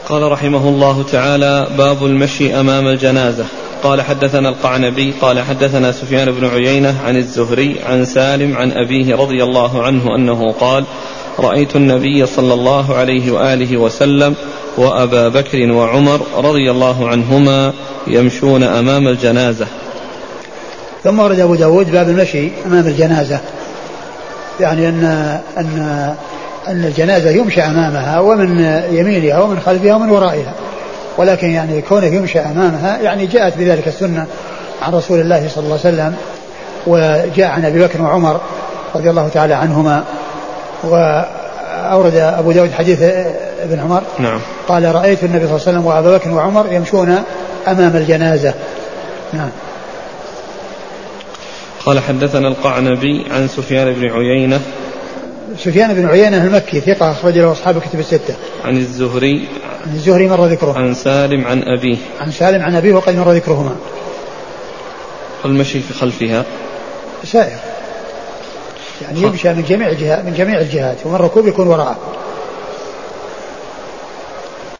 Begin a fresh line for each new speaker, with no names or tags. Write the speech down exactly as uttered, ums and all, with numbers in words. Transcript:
قال رحمه الله تعالى: باب المشي أمام الجنازة. قال حدثنا القعنبي قال حدثنا سفيان بن عيينة عن الزهري عن سالم عن أبيه رضي الله عنه أنه قال: رأيت النبي صلى الله عليه وآله وسلم وأبا بكر وعمر رضي الله عنهما يمشون أمام الجنازة.
ثم ورد أبو داود باب المشي أمام الجنازة، يعني أن, أن, أن الجنازة يمشى أمامها ومن يمينها ومن خلفها ومن ورائها، ولكن يعني كونه يمشى أمامها يعني جاءت بذلك السنة عن رسول الله صلى الله عليه وسلم، وجاء عن أبي بكر وعمر رضي الله تعالى عنهما. وأورد أبو داود حديث ابن عمر
نعم.
قال: رأيت النبي صلى الله عليه وسلم وأبا بكر وعمر يمشون أمام الجنازة. نعم.
قال حدثنا القعنبي عن سفيان بن عيينة.
سفيان بن عيينة المكي ثقة أخرج له أصحاب الكتب الستة.
عن الزهري.
عن الزهري مر ذكره.
عن سالم عن أبيه.
عن سالم عن أبيه وقد مر ذكرهما.
والمشي في خلفها
سائر، يعني يمشى من جميع الجهات من جميع الجهات، ومن ركوب يكون وراءه.